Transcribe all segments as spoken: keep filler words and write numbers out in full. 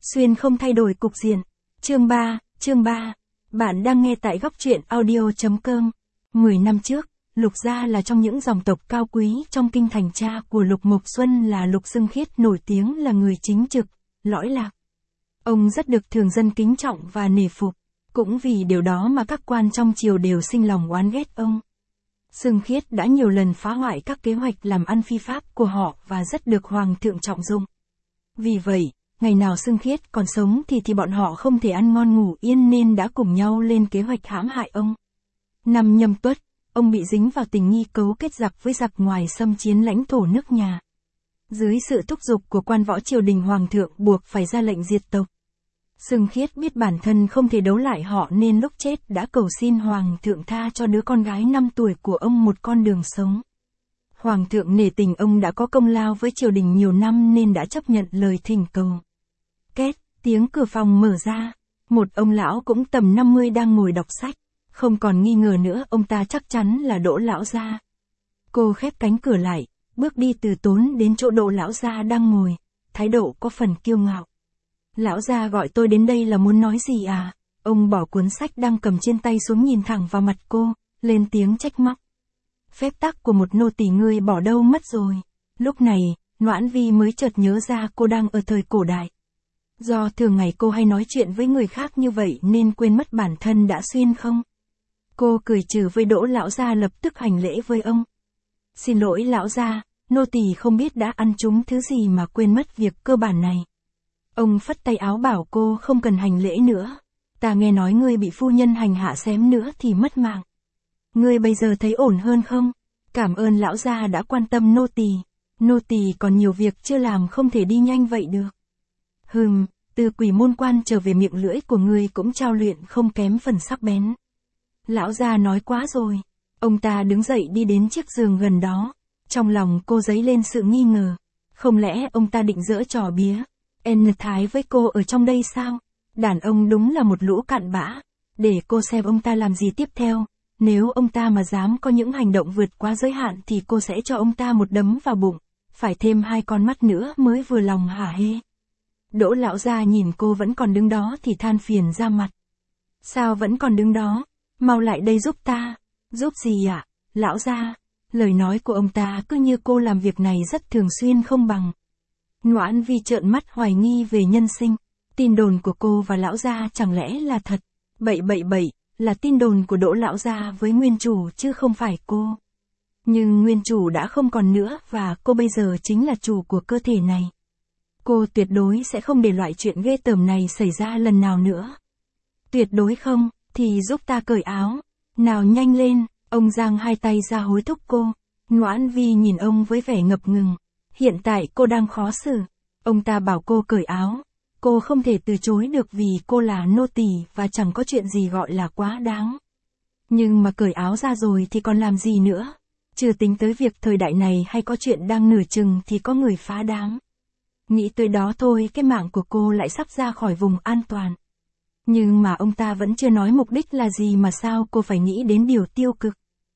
Xuyên không thay đổi cục diện. Chương ba, chương ba. Bạn đang nghe tại góc truyện audio.com. mười năm trước, Lục gia là trong những dòng tộc cao quý trong kinh thành. Cha của Lục Mộc Xuân là Lục Xưng Khiết nổi tiếng là người chính trực, lõi lạc. Ông rất được thường dân kính trọng và nể phục. Cũng vì điều đó mà các quan trong triều đều sinh lòng oán ghét ông. Xưng Khiết đã nhiều lần phá hoại các kế hoạch làm ăn phi pháp của họ và rất được Hoàng thượng trọng dụng. Vì vậy, ngày nào Xưng Khiết còn sống thì thì bọn họ không thể ăn ngon ngủ yên nên đã cùng nhau lên kế hoạch hãm hại ông. Năm Nhâm Tuất, ông bị dính vào tình nghi cấu kết giặc với giặc ngoài xâm chiếm lãnh thổ nước nhà. Dưới sự thúc giục của quan võ triều đình, Hoàng thượng buộc phải ra lệnh diệt tộc. Xưng Khiết biết bản thân không thể đấu lại họ nên lúc chết đã cầu xin Hoàng thượng tha cho đứa con gái năm tuổi của ông một con đường sống. Hoàng thượng nể tình ông đã có công lao với triều đình nhiều năm nên đã chấp nhận lời thỉnh cầu. Két, tiếng cửa phòng mở ra. Một ông lão cũng tầm năm mươi đang ngồi đọc sách. Không còn nghi ngờ nữa, ông ta chắc chắn là Đỗ lão gia. Cô khép cánh cửa lại, bước đi từ tốn đến chỗ Đỗ lão gia đang ngồi, thái độ có phần kiêu ngạo. Lão gia gọi tôi đến đây là muốn nói gì à? Ông bỏ cuốn sách đang cầm trên tay xuống, nhìn thẳng vào mặt cô, lên tiếng trách móc. Phép tắc của một nô tỳ ngươi bỏ đâu mất rồi? Lúc này, Noãn Vi mới chợt nhớ ra cô đang ở thời cổ đại. Do thường ngày cô hay nói chuyện với người khác như vậy nên quên mất bản thân đã xuyên không. Cô cười trừ với Đỗ lão gia, lập tức hành lễ với ông. Xin lỗi lão gia, nô tỳ không biết đã ăn trúng thứ gì mà quên mất việc cơ bản này. Ông phất tay áo bảo cô không cần hành lễ nữa. Ta nghe nói ngươi bị phu nhân hành hạ xém nữa thì mất mạng. Ngươi bây giờ thấy ổn hơn không? Cảm ơn lão gia đã quan tâm nô tỳ. Nô tỳ còn nhiều việc chưa làm, không thể đi nhanh vậy được. Hừm, từ Quỷ Môn Quan trở về, miệng lưỡi của ngươi cũng trao luyện không kém phần sắc bén. Lão gia nói quá rồi. Ông ta đứng dậy đi đến chiếc giường gần đó. Trong lòng cô dấy lên sự nghi ngờ. Không lẽ ông ta định giở trò bía En thái với cô ở trong đây sao? Đàn ông đúng là một lũ cặn bã. Để cô xem ông ta làm gì tiếp theo. Nếu ông ta mà dám có những hành động vượt quá giới hạn thì cô sẽ cho ông ta một đấm vào bụng. Phải thêm hai con mắt nữa mới vừa lòng hả hê. Đỗ lão gia nhìn cô vẫn còn đứng đó thì than phiền ra mặt. Sao vẫn còn đứng đó? Mau lại đây giúp ta. Giúp gì ạ? À? Lão gia. Lời nói của ông ta cứ như cô làm việc này rất thường xuyên không bằng. Noãn Vi trợn mắt hoài nghi về nhân sinh. Tin đồn của cô và lão gia chẳng lẽ là thật? Bậy bậy bậy, là tin đồn của Đỗ lão gia với nguyên chủ chứ không phải cô. Nhưng nguyên chủ đã không còn nữa và cô bây giờ chính là chủ của cơ thể này. Cô tuyệt đối sẽ không để loại chuyện ghê tởm này xảy ra lần nào nữa. Tuyệt đối không, thì giúp ta cởi áo. Nào nhanh lên, ông giang hai tay ra hối thúc cô. Noãn Vi nhìn ông với vẻ ngập ngừng. Hiện tại cô đang khó xử. Ông ta bảo cô cởi áo. Cô không thể từ chối được vì cô là nô tỳ và chẳng có chuyện gì gọi là quá đáng. Nhưng mà cởi áo ra rồi thì còn làm gì nữa? Chưa tính tới việc thời đại này hay có chuyện đang nửa chừng thì có người phá đám. Nghĩ tới đó thôi cái mạng của cô lại sắp ra khỏi vùng an toàn. Nhưng mà ông ta vẫn chưa nói mục đích là gì mà sao cô phải nghĩ đến điều tiêu cực.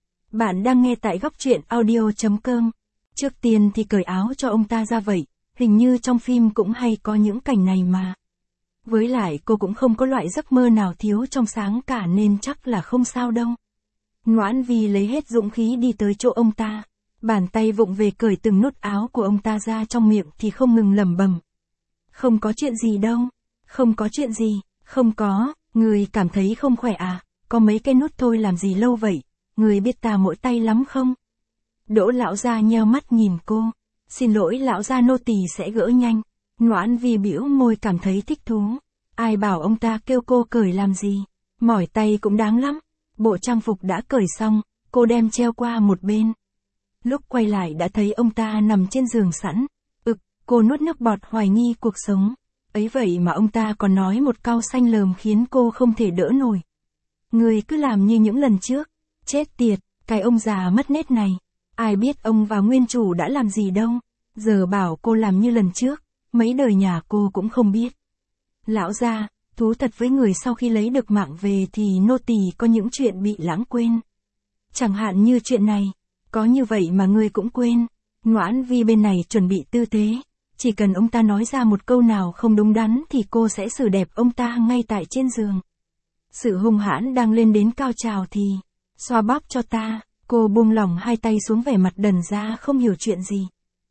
Bạn đang nghe tại góc truyện audio.com. Trước tiên thì cởi áo cho ông ta ra vậy, hình như trong phim cũng hay có những cảnh này mà. Với lại cô cũng không có loại giấc mơ nào thiếu trong sáng cả nên chắc là không sao đâu. Noãn Vi lấy hết dũng khí đi tới chỗ ông ta. Bàn tay vụng về cởi từng nút áo của ông ta ra, trong miệng thì không ngừng lẩm bẩm. Không có chuyện gì đâu. Không có chuyện gì. Không có. Người cảm thấy không khỏe à? Có mấy cái nút thôi làm gì lâu vậy? Người biết ta mỏi tay lắm không? Đỗ lão gia nheo mắt nhìn cô. Xin lỗi lão gia, nô tỳ sẽ gỡ nhanh. Noãn Vi bĩu môi cảm thấy thích thú. Ai bảo ông ta kêu cô cởi làm gì? Mỏi tay cũng đáng lắm. Bộ trang phục đã cởi xong, cô đem treo qua một bên. Lúc quay lại đã thấy ông ta nằm trên giường sẵn. Ực, cô nuốt nước bọt hoài nghi cuộc sống. Ấy vậy mà ông ta còn nói một câu xanh lờm khiến cô không thể đỡ nổi. Người cứ làm như những lần trước. Chết tiệt, cái ông già mất nết này. Ai biết ông và nguyên chủ đã làm gì đâu. Giờ bảo cô làm như lần trước, mấy đời nhà cô cũng không biết. Lão gia, thú thật với người, sau khi lấy được mạng về thì nô tỳ có những chuyện bị lãng quên. Chẳng hạn như chuyện này. Có như vậy mà ngươi cũng quên. Noãn Vi bên này chuẩn bị tư thế. Chỉ cần ông ta nói ra một câu nào không đúng đắn thì cô sẽ xử đẹp ông ta ngay tại trên giường. Sự hung hãn đang lên đến cao trào thì, xoa bóp cho ta, cô buông lỏng hai tay xuống vẻ mặt đần ra không hiểu chuyện gì.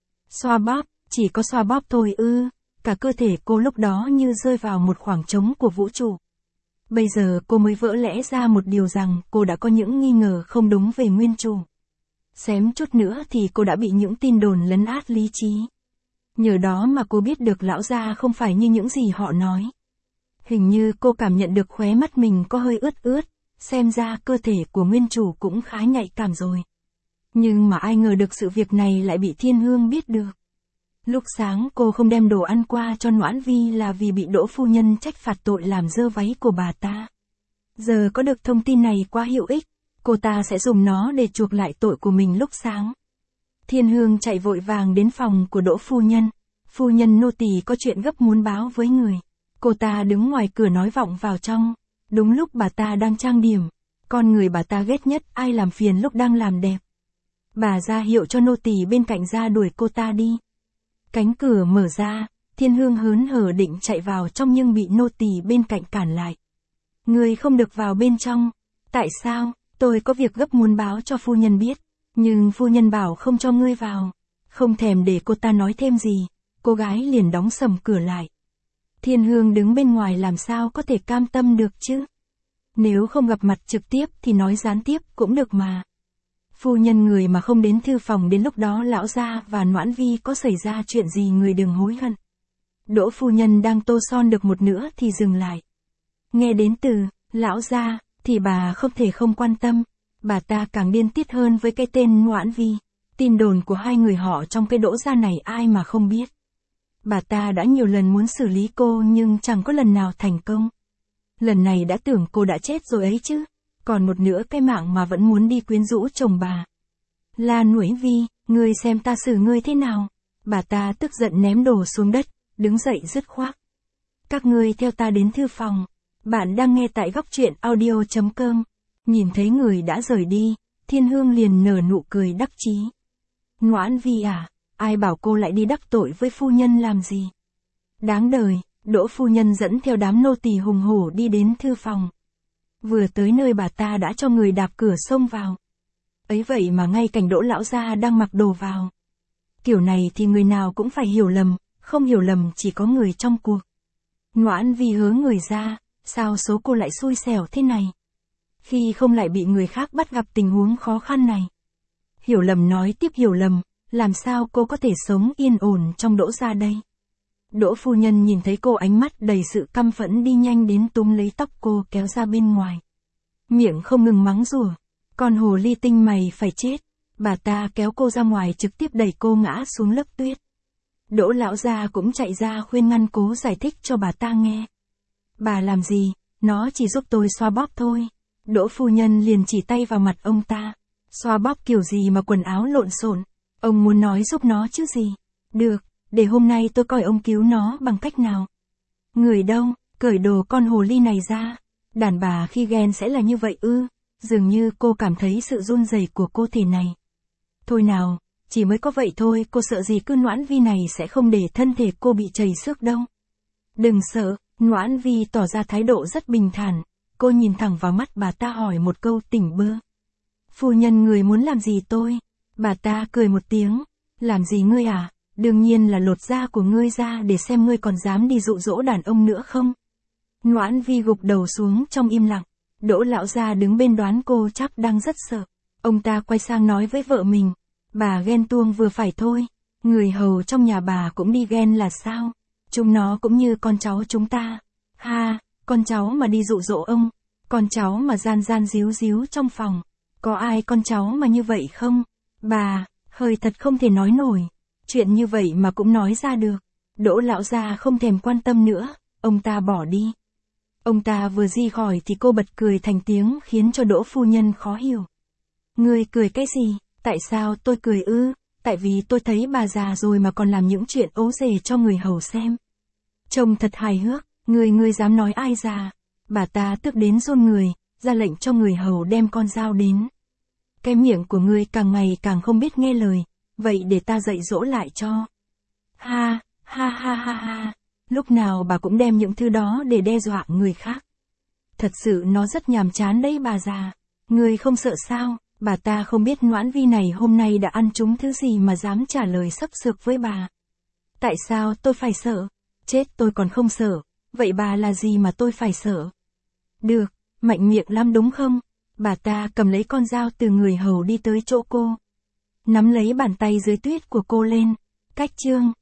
Xoa bóp, chỉ có xoa bóp thôi ư, cả cơ thể cô lúc đó như rơi vào một khoảng trống của vũ trụ. Bây giờ cô mới vỡ lẽ ra một điều rằng cô đã có những nghi ngờ không đúng về nguyên chủ. Xém chút nữa thì cô đã bị những tin đồn lấn át lý trí. Nhờ đó mà cô biết được lão gia không phải như những gì họ nói. Hình như cô cảm nhận được khóe mắt mình có hơi ướt ướt, xem ra cơ thể của nguyên chủ cũng khá nhạy cảm rồi. Nhưng mà ai ngờ được sự việc này lại bị Thiên Hương biết được. Lúc sáng cô không đem đồ ăn qua cho Noãn Vi là vì bị Đỗ phu nhân trách phạt tội làm dơ váy của bà ta. Giờ có được thông tin này quá hữu ích, cô ta sẽ dùng nó để chuộc lại tội của mình lúc sáng. Thiên Hương chạy vội vàng đến phòng của Đỗ phu nhân. Phu nhân nô tỳ có chuyện gấp muốn báo với người. Cô ta đứng ngoài cửa nói vọng vào trong. Đúng lúc bà ta đang trang điểm. Con người bà ta ghét nhất ai làm phiền lúc đang làm đẹp. Bà ra hiệu cho nô tỳ bên cạnh ra đuổi cô ta đi. Cánh cửa mở ra, Thiên Hương hớn hở định chạy vào trong nhưng bị nô tỳ bên cạnh cản lại. Ngươi không được vào bên trong. Tại sao? Tôi có việc gấp muốn báo cho phu nhân biết. Nhưng phu nhân bảo không cho ngươi vào. Không thèm để cô ta nói thêm gì, cô gái liền đóng sầm cửa lại. Thiên Hương đứng bên ngoài làm sao có thể cam tâm được chứ? Nếu không gặp mặt trực tiếp thì nói gián tiếp cũng được mà. Phu nhân người mà không đến thư phòng đến lúc đó lão gia và Noãn Vi có xảy ra chuyện gì người đừng hối hận. Đỗ phu nhân đang tô son được một nửa thì dừng lại. Nghe đến từ, lão gia, thì bà không thể không quan tâm. Bà ta càng điên tiết hơn với cái tên Noãn Vi. Tin đồn của hai người họ trong cái Đỗ gia này ai mà không biết. Bà ta đã nhiều lần muốn xử lý cô nhưng chẳng có lần nào thành công. Lần này đã tưởng cô đã chết rồi ấy chứ. Còn một nửa cái mạng mà vẫn muốn đi quyến rũ chồng bà. La Nuỗi Vi, ngươi xem ta xử ngươi thế nào. Bà ta tức giận ném đồ xuống đất, đứng dậy dứt khoát. Các ngươi theo ta đến thư phòng. Bạn đang nghe tại góc truyện audio chấm com. Nhìn thấy người đã rời đi, Thiên Hương liền nở nụ cười đắc chí. Noãn Vi à, ai bảo cô lại đi đắc tội với phu nhân làm gì? Đáng đời, Đỗ phu nhân dẫn theo đám nô tỳ hùng hổ đi đến thư phòng. Vừa tới nơi bà ta đã cho người đạp cửa xông vào. Ấy vậy mà ngay cảnh Đỗ lão gia đang mặc đồ vào. Kiểu này thì người nào cũng phải hiểu lầm, không hiểu lầm chỉ có người trong cuộc. Noãn Vi hớ người ra, sao số cô lại xui xẻo thế này? Khi không lại bị người khác bắt gặp tình huống khó khăn này. Hiểu lầm nói tiếp hiểu lầm, làm sao cô có thể sống yên ổn trong Đỗ gia đây? Đỗ phu nhân nhìn thấy cô ánh mắt đầy sự căm phẫn đi nhanh đến túm lấy tóc cô kéo ra bên ngoài. Miệng không ngừng mắng rủa, con hồ ly tinh mày phải chết. Bà ta kéo cô ra ngoài trực tiếp đẩy cô ngã xuống lớp tuyết. Đỗ lão gia cũng chạy ra khuyên ngăn cố giải thích cho bà ta nghe. Bà làm gì, nó chỉ giúp tôi xoa bóp thôi. Đỗ phu nhân liền chỉ tay vào mặt ông ta. Xoa bóp kiểu gì mà quần áo lộn xộn, ông muốn nói giúp nó chứ gì. Được, để hôm nay tôi coi ông cứu nó bằng cách nào. Người đâu, cởi đồ con hồ ly này ra. Đàn bà khi ghen sẽ là như vậy ư? Dường như cô cảm thấy sự run rẩy của cô thể này. Thôi nào, chỉ mới có vậy thôi, cô sợ gì cứ Noãn Vi này sẽ không để thân thể cô bị trầy xước đâu. Đừng sợ, Noãn Vi tỏ ra thái độ rất bình thản. Cô nhìn thẳng vào mắt bà ta hỏi một câu tỉnh bơ. Phu nhân người muốn làm gì tôi? Bà ta cười một tiếng. Làm gì ngươi à? Đương nhiên là lột da của ngươi ra để xem ngươi còn dám đi dụ dỗ đàn ông nữa không? Noãn Vi gục đầu xuống trong im lặng. Đỗ lão gia đứng bên đoán cô chắc đang rất sợ. Ông ta quay sang nói với vợ mình. Bà ghen tuông vừa phải thôi. Người hầu trong nhà bà cũng đi ghen là sao? Chúng nó cũng như con cháu chúng ta. Ha, con cháu mà đi dụ dỗ ông. Con cháu mà gian gian díu díu trong phòng. Có ai con cháu mà như vậy không? Bà, hơi thật không thể nói nổi. Chuyện như vậy mà cũng nói ra được. Đỗ lão gia không thèm quan tâm nữa. Ông ta bỏ đi. Ông ta vừa di khỏi thì cô bật cười thành tiếng khiến cho Đỗ phu nhân khó hiểu. Ngươi cười cái gì? Tại sao tôi cười ư? Tại vì tôi thấy bà già rồi mà còn làm những chuyện ố dề cho người hầu xem. Trông thật hài hước, ngươi ngươi dám nói ai già? Bà ta tức đến run người, ra lệnh cho người hầu đem con dao đến. Cái miệng của ngươi càng ngày càng không biết nghe lời, vậy để ta dạy dỗ lại cho. Ha, Ha ha ha ha, lúc nào bà cũng đem những thứ đó để đe dọa người khác. Thật sự nó rất nhàm chán đấy bà già. Người không sợ sao, bà ta không biết Noãn Vi này hôm nay đã ăn trúng thứ gì mà dám trả lời sấp sược với bà. Tại sao tôi phải sợ? Chết tôi còn không sợ, vậy bà là gì mà tôi phải sợ? Được, mạnh miệng lắm đúng không? Bà ta cầm lấy con dao từ người hầu đi tới chỗ cô. Nắm lấy bàn tay dưới tuyết của cô lên. Cách chương,